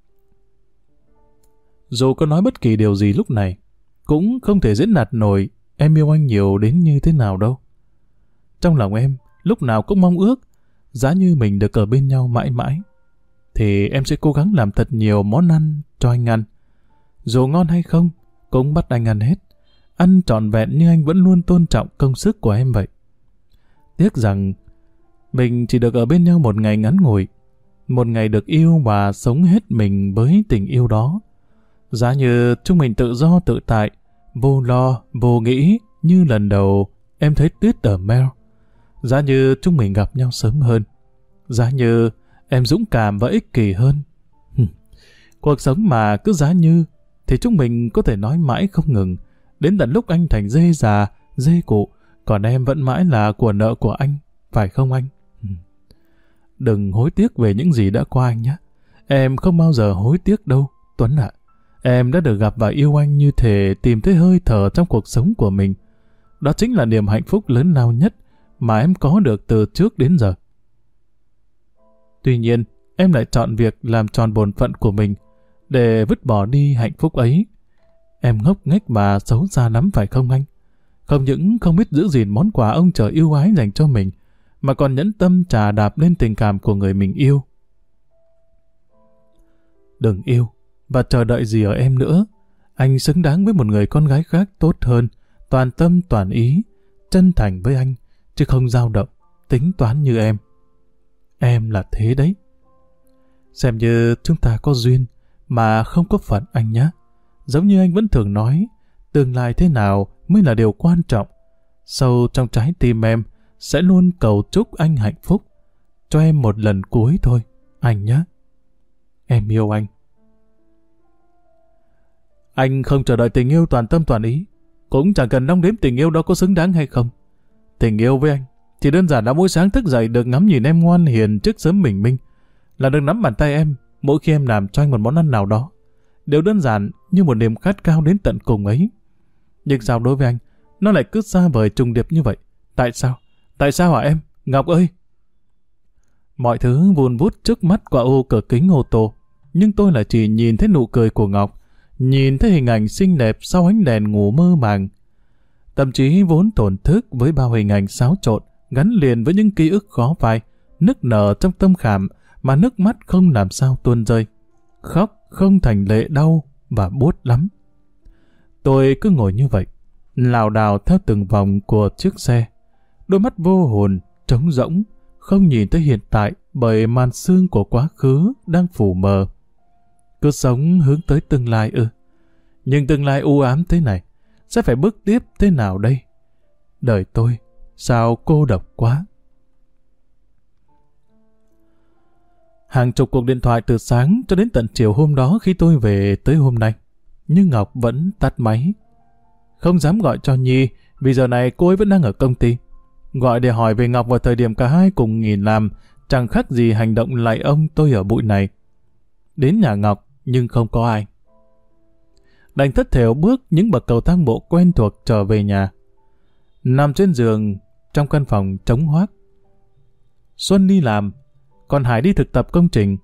S1: Dù có nói bất kỳ điều gì lúc này, cũng không thể diễn đạt nổi em yêu anh nhiều đến như thế nào đâu. Trong lòng em, lúc nào cũng mong ước, giá như mình được ở bên nhau mãi mãi, thì em sẽ cố gắng làm thật nhiều món ăn cho anh ăn. Dù ngon hay không, cũng bắt anh ăn hết. Ăn trọn vẹn như anh vẫn luôn tôn trọng công sức của em vậy. Tiếc rằng, mình chỉ được ở bên nhau một ngày ngắn ngủi, một ngày được yêu và sống hết mình với tình yêu đó. Giá như chúng mình tự do tự tại, vô lo, vô nghĩ như lần đầu em thấy tuyết ở Mel. Giá như chúng mình gặp nhau sớm hơn. Giá như em dũng cảm và ích kỷ hơn. Cuộc sống mà cứ giá như, thì chúng mình có thể nói mãi không ngừng, đến tận lúc anh thành dê già, dê cụ, còn em vẫn mãi là của nợ của anh, phải không anh? Đừng hối tiếc về những gì đã qua anh nhé. Em không bao giờ hối tiếc đâu, Tuấn ạ. Em đã được gặp và yêu anh như thể tìm thấy hơi thở trong cuộc sống của mình. Đó chính là niềm hạnh phúc lớn lao nhất mà em có được từ trước đến giờ. Tuy nhiên, em lại chọn việc làm tròn bổn phận của mình để vứt bỏ đi hạnh phúc ấy. Em ngốc nghếch mà xấu xa lắm phải không anh? Không những không biết giữ gìn món quà ông trời yêu ái dành cho mình, mà còn nhẫn tâm chà đạp lên tình cảm của người mình yêu. Đừng yêu và chờ đợi gì ở em nữa. Anh xứng đáng với một người con gái khác tốt hơn, toàn tâm toàn ý, chân thành với anh, chứ không dao động, tính toán như em. Em là thế đấy. Xem như chúng ta có duyên mà không có phận anh nhé. Giống như anh vẫn thường nói, tương lai thế nào mới là điều quan trọng. Sâu trong trái tim em sẽ luôn cầu chúc anh hạnh phúc. Cho em một lần cuối thôi, anh nhé. Em yêu anh. Anh không chờ đợi tình yêu toàn tâm toàn ý, cũng chẳng cần đong đếm tình yêu đó có xứng đáng hay không. Tình yêu với anh chỉ đơn giản là mỗi sáng thức dậy được ngắm nhìn em ngoan hiền trước sớm bình minh, là được nắm bàn tay em mỗi khi em làm cho anh một món ăn nào đó. Điều đơn giản như một niềm khát khao đến tận cùng ấy. Nhưng sao đối với anh, nó lại cứ xa vời trùng điệp như vậy? Tại sao? Tại sao hả em? Ngọc ơi! Mọi thứ vun vút trước mắt qua ô cửa kính ô tô, nhưng tôi lại chỉ nhìn thấy nụ cười của Ngọc, nhìn thấy hình ảnh xinh đẹp sau ánh đèn ngủ mơ màng. Tâm trí vốn thổn thức với bao hình ảnh xáo trộn, gắn liền với những ký ức khó phai, nức nở trong tâm khảm mà nước mắt không làm sao tuôn rơi. Khóc không thành lệ đau và buốt lắm. Tôi cứ ngồi như vậy, lảo đảo theo từng vòng của chiếc xe. Đôi mắt vô hồn, trống rỗng, không nhìn tới hiện tại bởi màn sương của quá khứ đang phủ mờ. Cứ sống hướng tới tương lai ư? Nhưng tương lai u ám thế này, sẽ phải bước tiếp thế nào đây? Đời tôi, sao cô độc quá? Hàng chục cuộc điện thoại từ sáng cho đến tận chiều hôm đó khi tôi về tới hôm nay. Nhưng Ngọc vẫn tắt máy. Không dám gọi cho Nhi, vì giờ này cô ấy vẫn đang ở công ty. Gọi để hỏi về Ngọc vào thời điểm cả hai cùng nghỉ làm, chẳng khác gì hành động lạy ông tôi ở bụi này. Đến nhà Ngọc, nhưng không có ai. Đành thất thểu bước những bậc cầu thang bộ quen thuộc trở về nhà. Nằm trên giường, trong căn phòng trống hoác. Xuân đi làm, còn Hải đi thực tập công trình.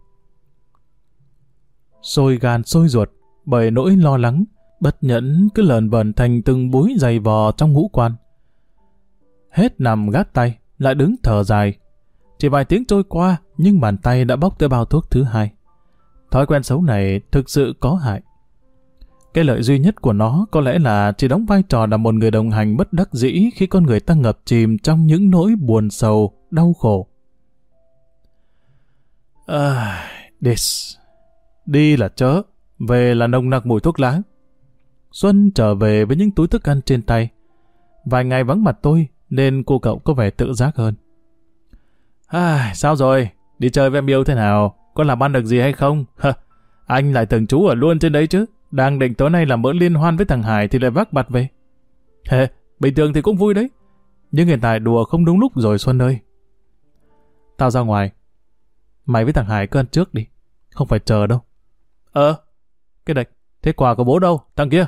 S1: Sôi gan sôi ruột bởi nỗi lo lắng, bất nhẫn cứ lờn vờn thành từng búi dày vò trong ngũ quan. Hết nằm gác tay, lại đứng thở dài. Chỉ vài tiếng trôi qua, nhưng bàn tay đã bóc tới bao thuốc thứ hai. Thói quen xấu này thực sự có hại. Cái lợi duy nhất của nó có lẽ là chỉ đóng vai trò là một người đồng hành bất đắc dĩ khi con người ta ngập chìm trong những nỗi buồn sầu, đau khổ. Đi là chớ, về là nồng nặc mùi thuốc lá. Xuân trở về với những túi thức ăn trên tay. Vài ngày vắng mặt tôi, nên cô cậu có vẻ tự giác hơn. Sao rồi? Đi chơi với em yêu thế nào? Có làm ăn được gì hay không? Anh lại tưởng chú ở luôn trên đấy chứ. Đang định tối nay làm bữa liên hoan với thằng Hải thì lại vác bạt về. Bình thường thì cũng vui đấy. Nhưng hiện tại đùa không đúng lúc rồi Xuân ơi. Tao ra ngoài. Mày với thằng Hải cứ ăn trước đi. Không phải chờ đâu. Cái đạch. Thế quà của bố đâu? Thằng kia.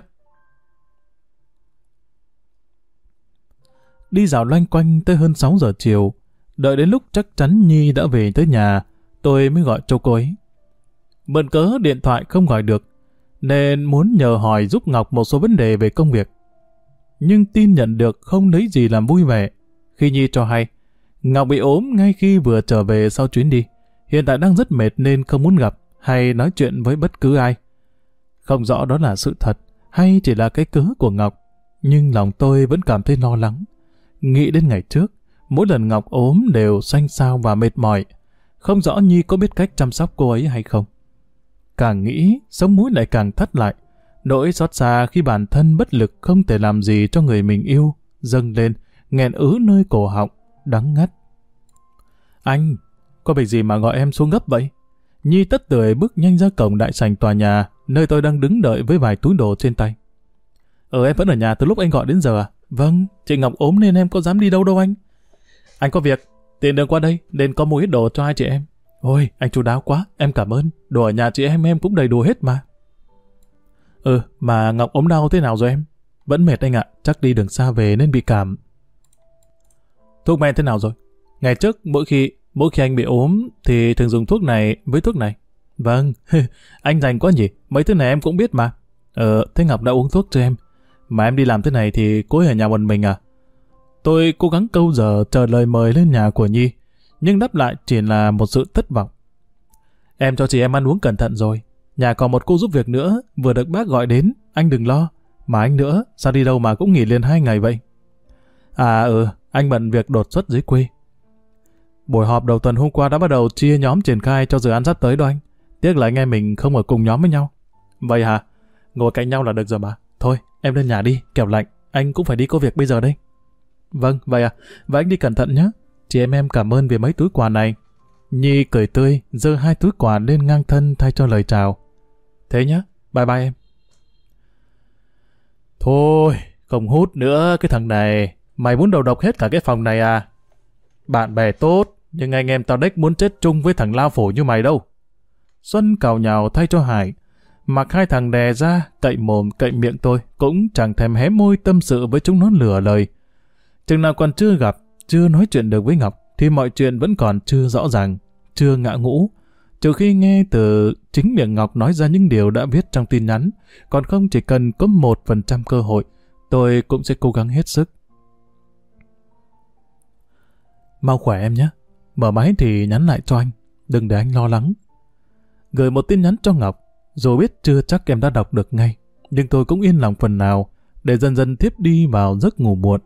S1: Đi dạo loanh quanh tới hơn 6 giờ chiều. Đợi đến lúc chắc chắn Nhi đã về tới nhà, tôi mới gọi cho cô ấy. Mượn cớ điện thoại không gọi được, nên muốn nhờ hỏi giúp Ngọc một số vấn đề về công việc. Nhưng tin nhận được không lấy gì làm vui vẻ. Khi Nhi cho hay, Ngọc bị ốm ngay khi vừa trở về sau chuyến đi. Hiện tại đang rất mệt nên không muốn gặp hay nói chuyện với bất cứ ai. Không rõ đó là sự thật hay chỉ là cái cớ của Ngọc, nhưng lòng tôi vẫn cảm thấy lo lắng. Nghĩ đến ngày trước, mỗi lần Ngọc ốm đều xanh xao và mệt mỏi. Không rõ Nhi có biết cách chăm sóc cô ấy hay không. Càng nghĩ, sống mũi lại càng thắt lại. Nỗi xót xa khi bản thân bất lực không thể làm gì cho người mình yêu, dâng lên, nghẹn ứ nơi cổ họng, đắng ngắt. Anh, có việc gì mà gọi em xuống gấp vậy? Nhi tất tưởi bước nhanh ra cổng đại sảnh tòa nhà, nơi tôi đang đứng đợi với vài túi đồ trên tay. Em vẫn ở nhà từ lúc anh gọi đến giờ à? Vâng, chị Ngọc ốm nên em có dám đi đâu đâu anh. Anh có việc, tiện đường qua đây nên có mua ít đồ cho hai chị em. Ôi, anh chu đáo quá, em cảm ơn. Đồ ở nhà chị em cũng đầy đủ hết mà. Mà Ngọc ốm đau thế nào rồi em? Vẫn mệt anh ạ, chắc đi đường xa về nên bị cảm. Thuốc men thế nào rồi? Ngày trước mỗi khi anh bị ốm thì thường dùng thuốc này với thuốc này. Vâng, anh rành quá nhỉ, mấy thứ này em cũng biết mà. Thế Ngọc đã uống thuốc cho em. Mà em đi làm thế này thì cô ấy ở nhà một mình à? Tôi cố gắng câu giờ chờ lời mời lên nhà của Nhi, nhưng đáp lại chỉ là một sự thất vọng. Em cho chị em ăn uống cẩn thận rồi. Nhà còn một cô giúp việc nữa, vừa được bác gọi đến, anh đừng lo. Mà anh nữa, sao đi đâu mà cũng nghỉ liền 2 ngày vậy? Anh bận việc đột xuất dưới quê. Buổi họp đầu tuần hôm qua đã bắt đầu chia nhóm triển khai cho dự án sắp tới đó anh. Tiếc là anh em mình không ở cùng nhóm với nhau. Vậy hả? Ngồi cạnh nhau là được rồi mà. Thôi, em lên nhà đi, kẻo lạnh. Anh cũng phải đi có việc bây giờ đây. Vâng, vậy à? Và anh đi cẩn thận nhé. Chị em cảm ơn vì mấy túi quà này. Nhi cười tươi, giơ 2 túi quà lên ngang thân thay cho lời chào. Thế nhé, bye bye em. Thôi, không hút nữa cái thằng này. Mày muốn đầu độc hết cả cái phòng này à? Bạn bè tốt, nhưng anh em tao đếch muốn chết chung với thằng lao phổi như mày đâu. Xuân cào nhào thay cho Hải. Mặc hai thằng đè ra, cậy mồm cậy miệng tôi, cũng chẳng thèm hé môi tâm sự với chúng nó lừa lời. Chừng nào còn chưa gặp, chưa nói chuyện được với Ngọc, thì mọi chuyện vẫn còn chưa rõ ràng, chưa ngã ngũ. Trừ khi nghe từ chính miệng Ngọc nói ra những điều đã viết trong tin nhắn, còn không chỉ cần có 1% cơ hội, tôi cũng sẽ cố gắng hết sức. Mau khỏe em nhé. Mở máy thì nhắn lại cho anh, đừng để anh lo lắng. Gửi một tin nhắn cho Ngọc, dù biết chưa chắc em đã đọc được ngay, nhưng tôi cũng yên lòng phần nào, để dần dần thiếp đi vào giấc ngủ muộn.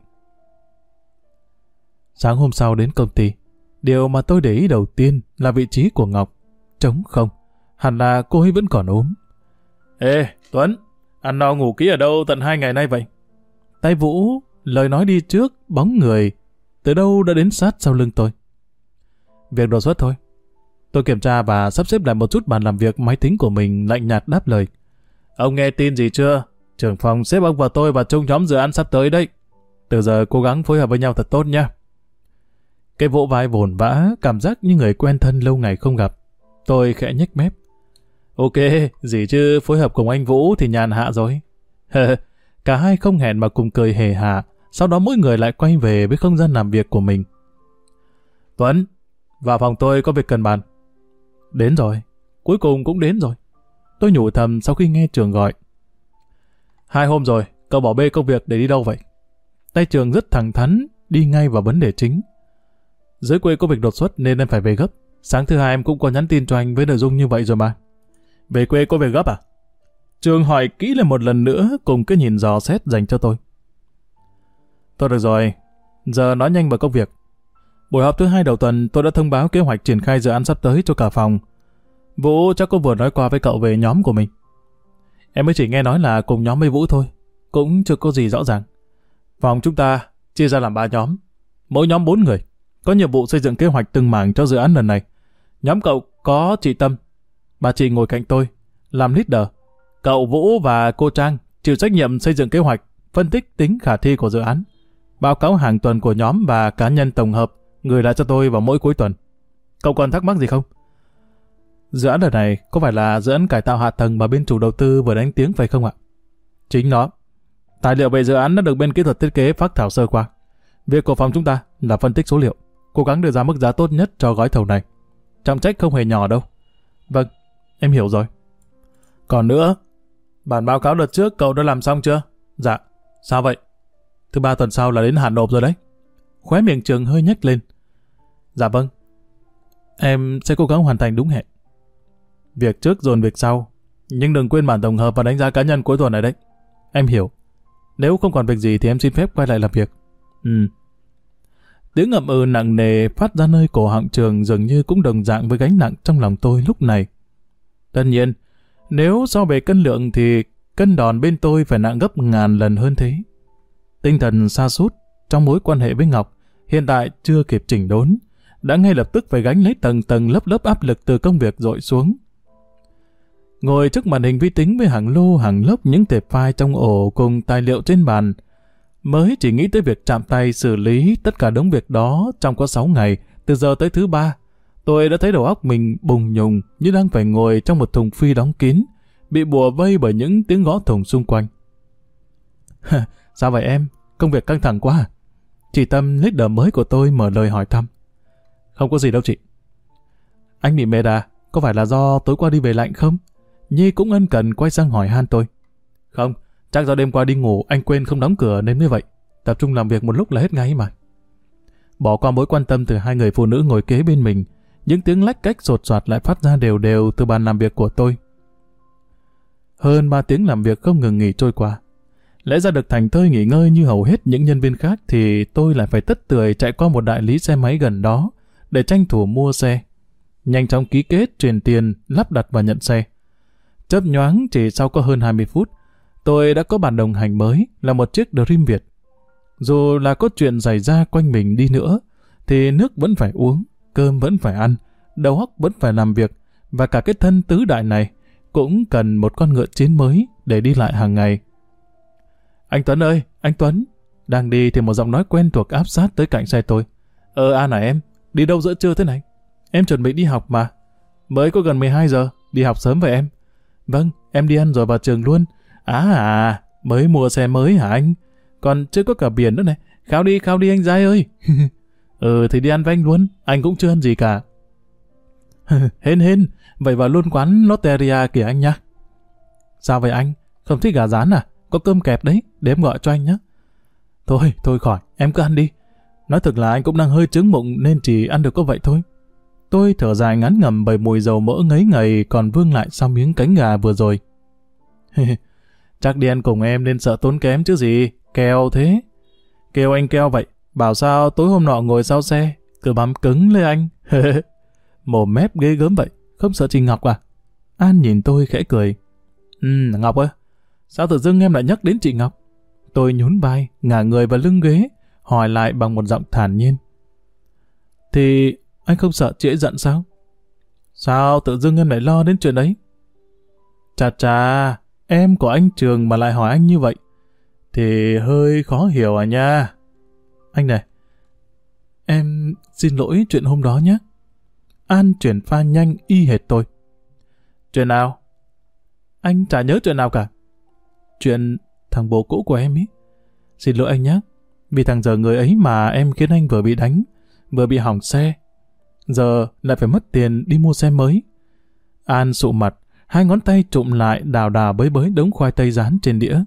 S1: Sáng hôm sau đến công ty, điều mà tôi để ý đầu tiên là vị trí của Ngọc. Trống không, hẳn là cô ấy vẫn còn ốm. Ê, Tuấn, ăn no ngủ kỹ ở đâu tận 2 ngày nay vậy? Tay Vũ, lời nói đi trước, bóng người, từ đâu đã đến sát sau lưng tôi. Việc đột xuất thôi. Tôi kiểm tra và sắp xếp lại một chút bàn làm việc máy tính của mình, lạnh nhạt đáp lời. Ông nghe tin gì chưa? Trưởng phòng xếp ông và tôi vào chung nhóm dự án sắp tới đấy. Từ giờ cố gắng phối hợp với nhau thật tốt nha. Cái vỗ vai vồn vã, cảm giác như người quen thân lâu ngày không gặp. Tôi khẽ nhếch mép. Ok, gì chứ phối hợp cùng anh Vũ thì nhàn hạ rồi. Cả hai không hẹn mà cùng cười hề hà, sau đó mỗi người lại quay về với không gian làm việc của mình. Tuấn, vào phòng tôi có việc cần bàn. Đến rồi, cuối cùng cũng đến rồi. Tôi nhủ thầm sau khi nghe Trường gọi. 2 hôm rồi, cậu bỏ bê công việc để đi đâu vậy? Tay Trường rất thẳng thắn, đi ngay vào vấn đề chính. Dưới quê có việc đột xuất nên em phải về gấp. Sáng thứ 2 em cũng có nhắn tin cho anh với nội dung như vậy rồi mà. Về quê có việc gấp à? Trường hỏi kỹ lại một lần nữa cùng cái nhìn dò xét dành cho tôi. Thôi được rồi, giờ nói nhanh vào công việc. Buổi họp thứ 2 đầu tuần tôi đã thông báo kế hoạch triển khai dự án sắp tới cho cả phòng. Vũ chắc có vừa nói qua với cậu về nhóm của mình. Em mới chỉ nghe nói là cùng nhóm với Vũ thôi, cũng chưa có gì rõ ràng. Phòng chúng ta chia ra làm 3 nhóm, mỗi nhóm 4 người, có nhiệm vụ xây dựng kế hoạch từng mảng cho dự án lần này. Nhóm cậu có chị Tâm, bà chị ngồi cạnh tôi, làm leader. Cậu Vũ và cô Trang chịu trách nhiệm xây dựng kế hoạch, phân tích tính khả thi của dự án, báo cáo hàng tuần của nhóm và cá nhân tổng hợp, gửi lại cho tôi vào mỗi cuối tuần. Cậu còn thắc mắc gì không? Dự án lần này có phải là dự án cải tạo hạ tầng mà bên chủ đầu tư vừa đánh tiếng phải không ạ? Chính nó. Tài liệu về dự án đã được bên kỹ thuật thiết kế phác thảo sơ qua. Việc của phòng chúng ta là phân tích số liệu, cố gắng đưa ra mức giá tốt nhất cho gói thầu này. Trọng trách không hề nhỏ đâu. Vâng, em hiểu rồi. Còn nữa, bản báo cáo đợt trước cậu đã làm xong chưa? Dạ. Sao vậy? Thứ 3 tuần sau là đến hạn nộp rồi đấy. Khóe miệng Trường hơi nhếch lên. Dạ vâng. Em sẽ cố gắng hoàn thành đúng hẹn. Việc trước dồn việc sau, nhưng đừng quên bản tổng hợp và đánh giá cá nhân cuối tuần này đấy. Em hiểu. Nếu không còn việc gì thì em xin phép quay lại làm việc. Tiếng ậm ừ nặng nề phát ra nơi cổ họng Trường dường như cũng đồng dạng với gánh nặng trong lòng tôi lúc này. Tất nhiên, nếu so về cân lượng thì cân đòn bên tôi phải nặng gấp ngàn lần hơn thế. Tinh thần sa sút trong mối quan hệ với Ngọc hiện tại chưa kịp chỉnh đốn, đã ngay lập tức phải gánh lấy tầng tầng lớp lớp áp lực từ công việc dội xuống. Ngồi trước màn hình vi tính với hàng lô hàng lốc những tệp file trong ổ cùng tài liệu trên bàn, mới chỉ nghĩ tới việc chạm tay xử lý tất cả đống việc đó trong có 6 ngày, từ giờ tới thứ 3, tôi đã thấy đầu óc mình bùng nhùng như đang phải ngồi trong một thùng phi đóng kín, bị bùa vây bởi những tiếng gõ thùng xung quanh. Sao vậy em? Công việc căng thẳng quá à? Chị Tâm, leader mới của tôi mở lời hỏi thăm. Không có gì đâu chị. Anh bị mệt à? Có phải là do tối qua đi về lạnh không? Nhi cũng ân cần quay sang hỏi han tôi. Không, chắc do đêm qua đi ngủ anh quên không đóng cửa nên mới vậy. Tập trung làm việc một lúc là hết ngay mà. Bỏ qua mối quan tâm từ hai người phụ nữ ngồi kế bên mình, những tiếng lách cách sột soạt lại phát ra đều đều từ bàn làm việc của tôi. Hơn 3 tiếng làm việc không ngừng nghỉ trôi qua. Lẽ ra được thảnh thơi nghỉ ngơi như hầu hết những nhân viên khác thì tôi lại phải tất tưởi chạy qua một đại lý xe máy gần đó để tranh thủ mua xe. Nhanh chóng ký kết, truyền tiền, lắp đặt và nhận xe. Chớp nhoáng chỉ sau có hơn 20 phút, tôi đã có bạn đồng hành mới là một chiếc Dream Việt. Dù là có chuyện xảy ra quanh mình đi nữa, thì nước vẫn phải uống, cơm vẫn phải ăn, đầu óc vẫn phải làm việc, và cả cái thân tứ đại này cũng cần một con ngựa chiến mới để đi lại hàng ngày. Anh Tuấn ơi, anh Tuấn! Đang đi thì một giọng nói quen thuộc áp sát tới cạnh xe tôi. An à em, đi đâu giữa trưa thế này? Em chuẩn bị đi học mà. Mới có gần 12 giờ, đi học sớm vậy em. Vâng, em đi ăn rồi vào trường luôn. Mới mua xe mới hả anh? Còn chưa có cả biển nữa này. Khao đi anh Giai ơi. Thì đi ăn với anh luôn, anh cũng chưa ăn gì cả. Hên, vậy vào luôn quán Lotteria kìa anh nhá. Sao vậy anh? Không thích gà rán à? Có cơm kẹp đấy, để em gọi cho anh nhé. Thôi khỏi, em cứ ăn đi. Nói thực là anh cũng đang hơi trướng bụng nên chỉ ăn được có vậy thôi. Tôi thở dài ngán ngẩm bởi mùi dầu mỡ ngấy ngầy còn vương lại sau miếng cánh gà vừa rồi. Chắc đi ăn cùng em nên sợ tốn kém chứ gì, keo thế. Kêu anh keo vậy, bảo sao tối hôm nọ ngồi sau xe, cứ bám cứng lên anh. Mồm mép ghê gớm vậy, không sợ chị Ngọc à? An nhìn tôi khẽ cười. Ngọc ơi, sao tự dưng em lại nhắc đến chị Ngọc? Tôi nhún vai, ngả người vào lưng ghế, hỏi lại bằng một giọng thản nhiên. Thì anh không sợ chị ấy giận sao? Sao tự dưng em lại lo đến chuyện đấy? Chà, em của anh Trường mà lại hỏi anh như vậy, thì hơi khó hiểu à nha. Anh này, em xin lỗi chuyện hôm đó nhé. An chuyển pha nhanh y hệt tôi. Chuyện nào? Anh chả nhớ chuyện nào cả. Chuyện thằng bồ cũ của em ý. Xin lỗi anh nhé. Vì thằng giờ người ấy mà em khiến anh vừa bị đánh, vừa bị hỏng xe. Giờ lại phải mất tiền đi mua xe mới. An sụ mặt, hai ngón tay trụm lại đào bới đống khoai tây rán trên đĩa.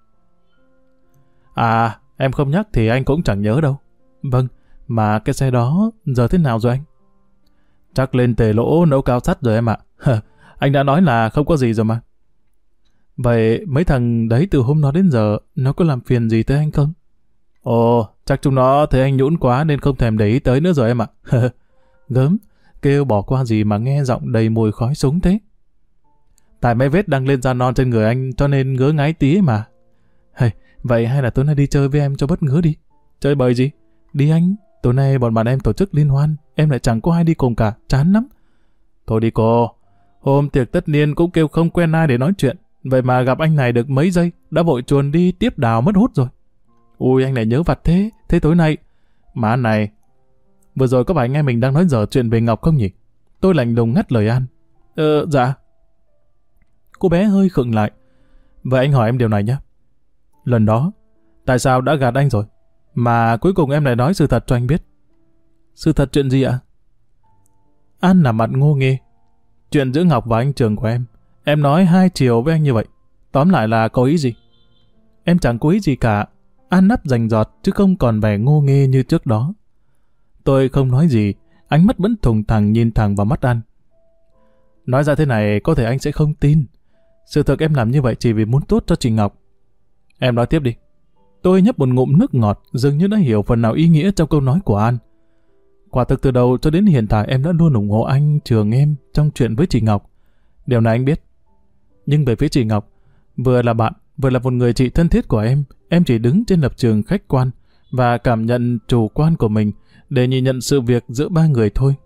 S1: Em không nhắc thì anh cũng chẳng nhớ đâu. Vâng, mà cái xe đó giờ thế nào rồi anh? Chắc lên tề lỗ nấu cao sắt rồi em ạ. Anh đã nói là không có gì rồi mà. Vậy mấy thằng đấy từ hôm đó đến giờ nó có làm phiền gì tới anh không? Chắc chúng nó thấy anh nhũn quá nên không thèm để ý tới nữa rồi em ạ. Gớm, kêu bỏ qua gì mà nghe giọng đầy mùi khói súng thế. Tại mấy vết đang lên da non trên người anh cho nên ngứa ngáy tí mà. Vậy hay là tối nay đi chơi với em cho bớt ngứa đi. Chơi bời gì? Đi anh, tối nay bọn bạn em tổ chức liên hoan, em lại chẳng có ai đi cùng cả, chán lắm. Thôi đi cô, hôm tiệc tất niên cũng kêu không quen ai để nói chuyện, vậy mà gặp anh này được mấy giây, đã vội chuồn đi tiếp đào mất hút rồi. Ui anh này nhớ vặt thế, thế tối nay. Mà anh này, vừa rồi có phải nghe mình đang nói dở chuyện về Ngọc không nhỉ? Tôi lạnh lùng ngắt lời An. Dạ. Cô bé hơi khựng lại. Vậy anh hỏi em điều này nhé. Lần đó, tại sao đã gạt anh rồi? Mà cuối cùng em lại nói sự thật cho anh biết. Sự thật chuyện gì ạ? An làm mặt ngô nghê. Chuyện giữa Ngọc và anh Trường của em. Em nói 2 chiều với anh như vậy. Tóm lại là có ý gì? Em chẳng có ý gì cả. An nắp rành giọt chứ không còn vẻ ngô nghê như trước đó. Tôi không nói gì. Ánh mắt vẫn thùng thẳng nhìn thẳng vào mắt An. Nói ra thế này có thể anh sẽ không tin. Sự thật em làm như vậy chỉ vì muốn tốt cho chị Ngọc. Em nói tiếp đi. Tôi nhấp một ngụm nước ngọt, dường như đã hiểu phần nào ý nghĩa trong câu nói của An. Quả thực từ đầu cho đến hiện tại em đã luôn ủng hộ anh Trường em trong chuyện với chị Ngọc. Điều này anh biết. Nhưng về phía chị Ngọc, vừa là bạn, vừa là một người chị thân thiết của em chỉ đứng trên lập trường khách quan và cảm nhận chủ quan của mình để nhìn nhận sự việc giữa 3 người thôi.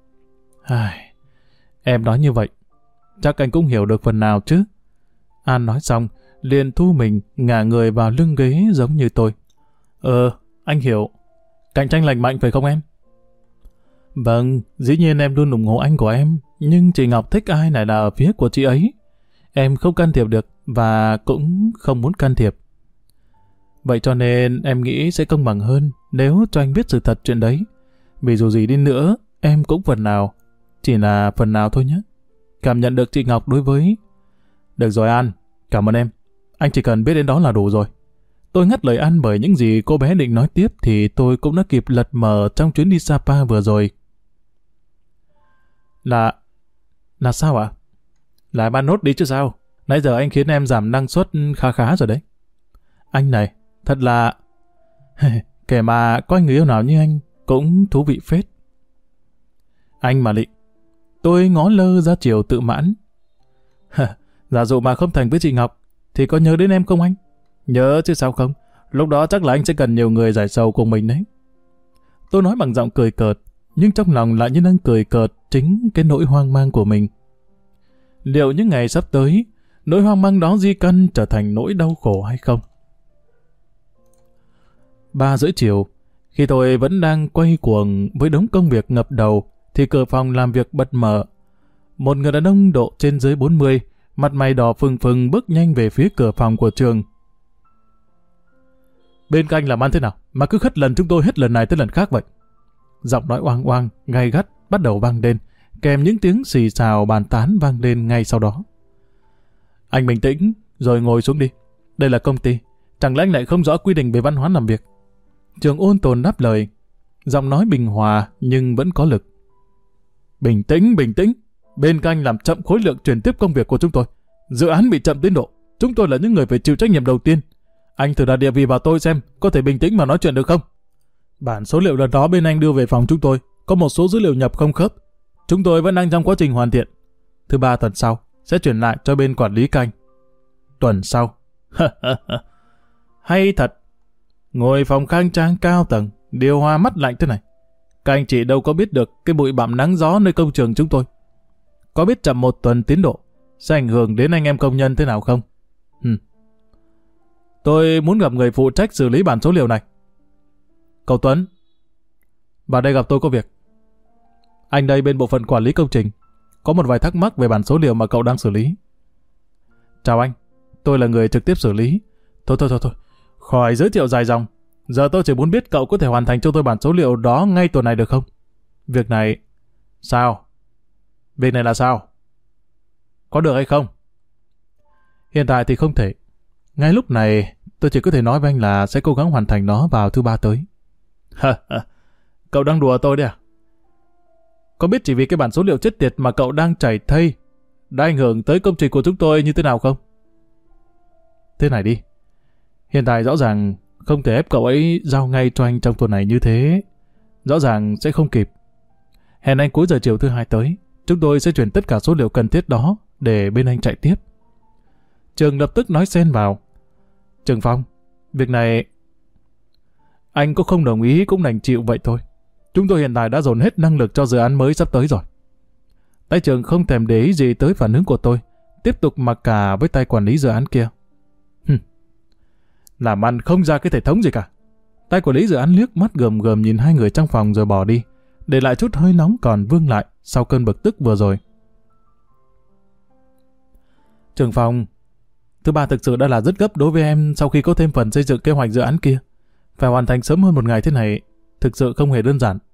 S1: Em nói như vậy, chắc anh cũng hiểu được phần nào chứ. An nói xong, liền thu mình ngả người vào lưng ghế giống như tôi. Anh hiểu. Cạnh tranh lành mạnh phải không em? Vâng, dĩ nhiên em luôn ủng hộ anh của em, nhưng chị Ngọc thích ai lại là ở phía của chị ấy. Em không can thiệp được và cũng không muốn can thiệp. Vậy cho nên em nghĩ sẽ công bằng hơn nếu cho anh biết sự thật chuyện đấy. Vì dù gì đi nữa, em cũng phần nào, chỉ là phần nào thôi nhé. Cảm nhận được chị Ngọc đối với... Được rồi An, cảm ơn em. Anh chỉ cần biết đến đó là đủ rồi. Tôi ngắt lời An bởi những gì cô bé định nói tiếp thì tôi cũng đã kịp lật mờ trong chuyến đi Sapa vừa rồi. Là sao ạ? Lại ban nốt đi chứ sao? Nãy giờ anh khiến em giảm năng suất khá rồi đấy. Anh này, thật là... Kẻ mà có người yêu nào như anh cũng thú vị phết. Anh mà Lị. Tôi ngó lơ ra chiều tự mãn. Giả dụ mà không thành với chị Ngọc thì có nhớ đến em không anh? Nhớ chứ sao không. Lúc đó chắc là anh sẽ cần nhiều người giải sầu cùng mình đấy. Tôi nói bằng giọng cười cợt, nhưng trong lòng lại như đang cười cợt chính cái nỗi hoang mang của mình. Liệu những ngày sắp tới, nỗi hoang mang đó di căn trở thành nỗi đau khổ hay không? 3:30 chiều, khi tôi vẫn đang quay cuồng với đống công việc ngập đầu, thì cửa phòng làm việc bật mở. Một người đàn ông độ trên dưới 40, mặt mày đỏ phừng phừng bước nhanh về phía cửa phòng của trường. Bên cạnh làm ăn thế nào mà cứ khất lần chúng tôi hết lần này tới lần khác vậy? Giọng nói oang oang, gay gắt bắt đầu vang lên, kèm những tiếng xì xào bàn tán vang lên ngay sau đó. Anh bình tĩnh, rồi ngồi xuống đi. Đây là công ty, chẳng lẽ anh lại không rõ quy định về văn hóa làm việc? Trường ôn tồn đáp lời, giọng nói bình hòa nhưng vẫn có lực. Bình tĩnh, bình tĩnh. Bên cạnh làm chậm khối lượng chuyển tiếp công việc của chúng tôi. Dự án bị chậm tiến độ. Chúng tôi là những người phải chịu trách nhiệm đầu tiên. Anh thử đặt địa vị vào tôi xem, có thể bình tĩnh mà nói chuyện được không? Bản số liệu lần đó bên anh đưa về phòng chúng tôi, có một số dữ liệu nhập không khớp. Chúng tôi vẫn đang trong quá trình hoàn thiện. Thứ 3 tuần sau, sẽ chuyển lại cho bên quản lý canh. Tuần sau. Hay thật. Ngồi phòng khang trang cao tầng, điều hòa mắt lạnh thế này. Các anh chị đâu có biết được cái bụi bặm nắng gió nơi công trường chúng tôi. Có biết chậm 1 tuần tiến độ sẽ ảnh hưởng đến anh em công nhân thế nào không? Tôi muốn gặp người phụ trách xử lý bản số liệu này. Cậu Tuấn, vào đây gặp tôi có việc. Anh đây bên bộ phận quản lý công trình, có một vài thắc mắc về bản số liệu mà cậu đang xử lý. Chào anh, tôi là người trực tiếp xử lý. Thôi, khỏi giới thiệu dài dòng. Giờ tôi chỉ muốn biết cậu có thể hoàn thành cho tôi bản số liệu đó ngay tuần này được không? Việc này... Sao? Việc này là sao? Có được hay không? Hiện tại thì không thể. Ngay lúc này, tôi chỉ có thể nói với anh là sẽ cố gắng hoàn thành nó vào thứ 3 tới. Cậu đang đùa tôi đấy à? Có biết chỉ vì cái bản số liệu chết tiệt mà cậu đang chảy thây đã ảnh hưởng tới công trình của chúng tôi như thế nào không? Thế này đi. Hiện tại rõ ràng không thể ép cậu ấy giao ngay cho anh trong tuần này như thế. Rõ ràng sẽ không kịp. Hẹn anh cuối giờ chiều thứ 2 tới. Chúng tôi sẽ chuyển tất cả số liệu cần thiết đó để bên anh chạy tiếp. Trường lập tức nói xen vào. Trường Phong, việc này anh có không đồng ý cũng đành chịu vậy thôi. Chúng tôi hiện tại đã dồn hết năng lực cho dự án mới sắp tới rồi. Tay Trường không thèm để ý gì tới phản ứng của tôi, tiếp tục mặc cả với tay quản lý dự án kia. Làm ăn không ra cái thể thống gì cả. Tay quản lý dự án liếc mắt gườm gườm nhìn hai người trong phòng rồi bỏ đi, để lại chút hơi nóng còn vương lại sau cơn bực tức vừa rồi. Trường Phong, thứ 3 thực sự đã là rất gấp đối với em sau khi có thêm phần xây dựng kế hoạch dự án kia. Phải hoàn thành sớm hơn một ngày thế này, thực sự không hề đơn giản.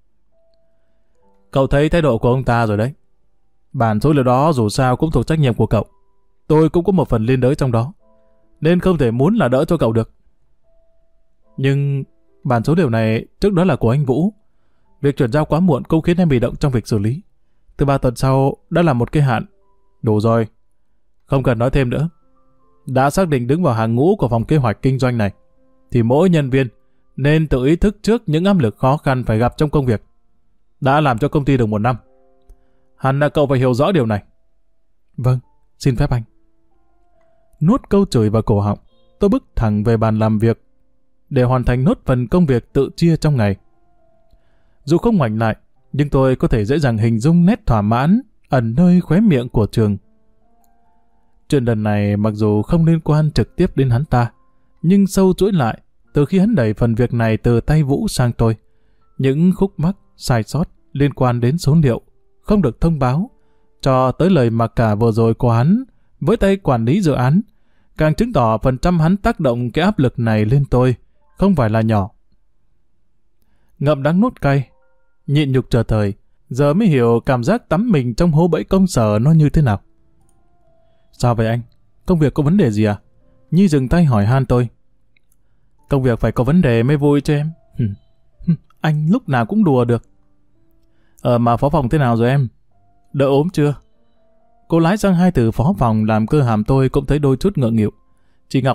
S1: Cậu thấy thái độ của ông ta rồi đấy. Bản số liệu đó dù sao cũng thuộc trách nhiệm của cậu. Tôi cũng có một phần liên đới trong đó, nên không thể muốn là đỡ cho cậu được. Nhưng bản số liệu này trước đó là của anh Vũ. Việc chuyển giao quá muộn cũng khiến em bị động trong việc xử lý. Từ 3 tuần sau đã là một cái hạn. Đủ rồi. Không cần nói thêm nữa. Đã xác định đứng vào hàng ngũ của phòng kế hoạch kinh doanh này, thì mỗi nhân viên nên tự ý thức trước những áp lực khó khăn phải gặp trong công việc. Đã làm cho công ty được 1 năm. Hẳn là cậu phải hiểu rõ điều này. Vâng, xin phép anh. Nuốt câu chửi vào cổ họng, tôi bước thẳng về bàn làm việc để hoàn thành nốt phần công việc tự chia trong ngày. Dù không ngoảnh lại, nhưng tôi có thể dễ dàng hình dung nét thỏa mãn ẩn nơi khóe miệng của Trường. Chuyện lần này mặc dù không liên quan trực tiếp đến hắn ta, nhưng sâu chuỗi lại, từ khi hắn đẩy phần việc này từ tay Vũ sang tôi, những khúc mắc, sai sót liên quan đến số liệu không được thông báo, cho tới lời mặc cả vừa rồi của hắn với tay quản lý dự án, càng chứng tỏ phần trăm hắn tác động cái áp lực này lên tôi không phải là nhỏ. Ngậm đắng nuốt cay, nhịn nhục chờ thời, giờ mới hiểu cảm giác tắm mình trong hố bẫy công sở nó như thế nào. Sao vậy anh? Công việc có vấn đề gì à? Nhi dừng tay hỏi han tôi. Công việc phải có vấn đề mới vui cho em. Anh lúc nào cũng đùa được. Mà phó phòng thế nào rồi em? Đỡ ốm chưa? Cô lái sang 2 từ phó phòng làm cơ hàm tôi cũng thấy đôi chút ngượng nghịu. Chị Ngọc ấy à?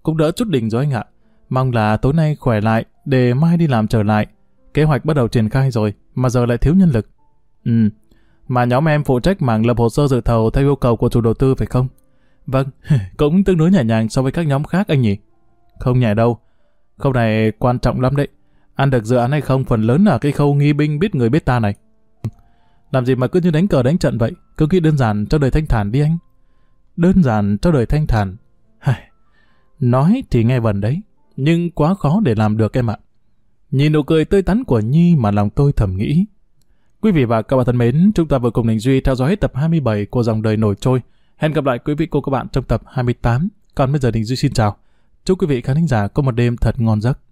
S1: cũng đỡ chút đỉnh rồi anh ạ. Mong là tối nay khỏe lại để mai đi làm trở lại. Kế hoạch bắt đầu triển khai rồi mà giờ lại thiếu nhân lực. Mà nhóm em phụ trách mảng lập hồ sơ dự thầu theo yêu cầu của chủ đầu tư phải không? Vâng, cũng tương đối nhẹ nhàng so với các nhóm khác anh nhỉ? Không nhẹ đâu. Khâu này quan trọng lắm đấy. Ăn được dự án hay không phần lớn là cái khâu nghi binh biết người biết ta này. Làm gì mà cứ như đánh cờ đánh trận vậy? Cứ nghĩ đơn giản cho đời thanh thản đi anh. Đơn giản cho đời thanh thản. Nói thì nghe vần đấy, nhưng quá khó để làm được em ạ. Nhìn nụ cười tươi tắn của Nhi mà lòng tôi thầm nghĩ. Quý vị và các bạn thân mến, chúng ta vừa cùng Đình Duy theo dõi hết tập 27 của Dòng Đời Nổi Trôi. Hẹn gặp lại quý vị cô các bạn trong tập 28. Còn bây giờ Đình Duy xin chào. Chúc quý vị khán thính giả có một đêm thật ngon giấc.